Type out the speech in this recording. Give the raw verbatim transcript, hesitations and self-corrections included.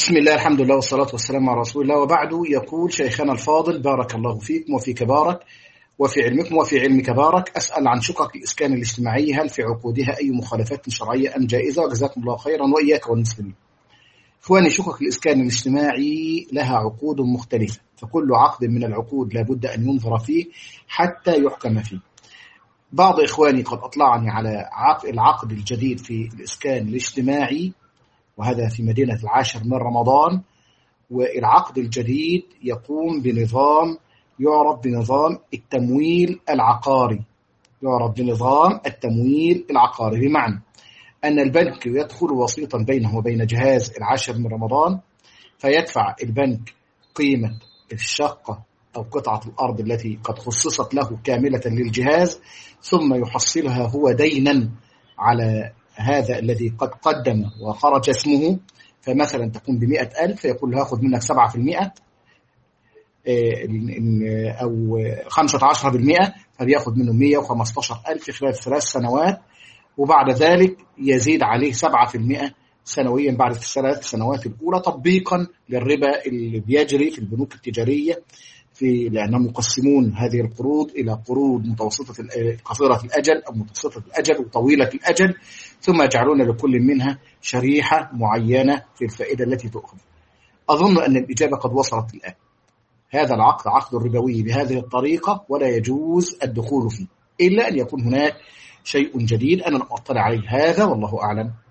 بسم الله، الحمد لله، والصلاة والسلام على رسول الله، وبعد. يقول شيخنا الفاضل بارك الله فيكم وفيك بارك وفي علمكم وفي علمك بارك، أسأل عن شقق الإسكان الاجتماعي، هل في عقودها أي مخالفات شرعية أم جائزة؟ وجزاكم الله خيرا وإياك والمسلمين. إخواني، شقق الإسكان الاجتماعي لها عقود مختلفة، فكل عقد من العقود لابد أن ينظر فيه حتى يحكم فيه. بعض إخواني قد أطلعني على العقد الجديد في الإسكان الاجتماعي، وهذا في مدينة العاشر من رمضان، والعقد الجديد يقوم بنظام يعرف بنظام التمويل العقاري يعرف بنظام التمويل العقاري بمعنى أن البنك يدخل وسيطا بينه وبين جهاز العاشر من رمضان، فيدفع البنك قيمة الشقة أو قطعة الأرض التي قد خصصت له كاملة للجهاز، ثم يحصلها هو دينا على هذا الذي قد قدم وخرج اسمه. فمثلا تكون بمئة ألف، فيقول له هاخد منك سبعة في المئة أو خمسة عشر بالمئة، فبياخد منه مئة وخمستاشر ألف خلال ثلاث سنوات، وبعد ذلك يزيد عليه سبعة في المئة سنويا بعد الثلاث سنوات الأولى، تطبيقا للربا اللي بيجري في البنوك التجارية، في لأنهم يقسمون هذه القروض إلى قروض متوسطة قصيرة الأجل أو متوسطة الأجل وطويلة الأجل، ثم يجعلون لكل منها شريحة معينة في الفائدة التي تؤخذ. أظن أن الإجابة قد وصلت الآن. هذا العقد عقد ربوي بهذه الطريقة، ولا يجوز الدخول فيه إلا أن يكون هناك شيء جديد أنا أطلع عليه، هذا والله أعلم.